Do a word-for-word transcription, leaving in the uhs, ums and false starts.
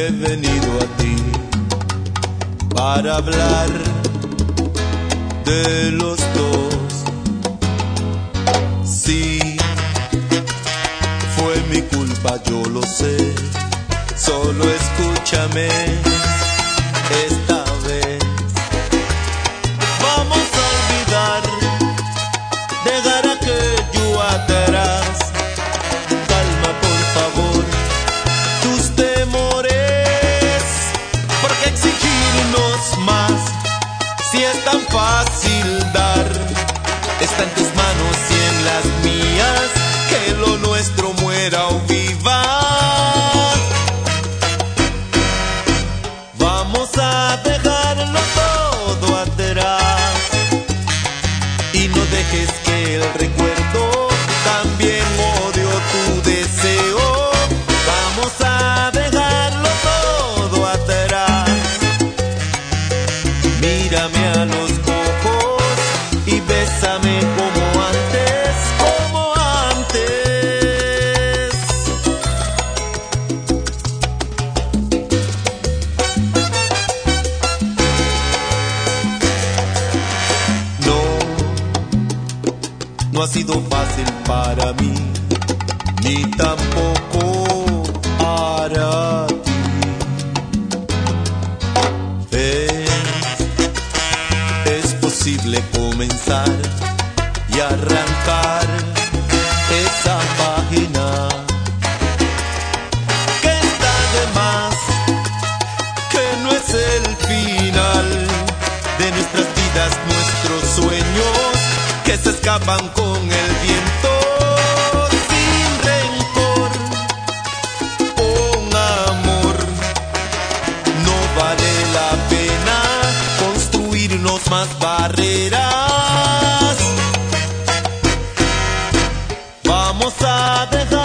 he venido a ti para hablar de los dos. Sí, fue mi culpa, yo lo sé. Solo escúchame esta vez. Vamos a olvidar, dejar aquello atrás. Calma, por favor, tus temores. ¿Por qué exigirnos más si es tan fácil dar? Está en tus manos y en las mías que lo nuestro muera o viva. Vamos a dejarlo todo atrás y no dejes que el recuerdo también odie tu deseo. Vamos a dejarlo todo atrás. Mírame a los ojos y bésame como antes, como antes. No, no ha sido fácil para mí, ni tampoco para ti. Es, es posible comenzar y arrancar esa página que está de más, que no es el final de nuestras vidas, nuestros sueños que se escapan con el viento. Sin rencor, con amor, no vale la pena construirnos más barreras. Vamos a dejar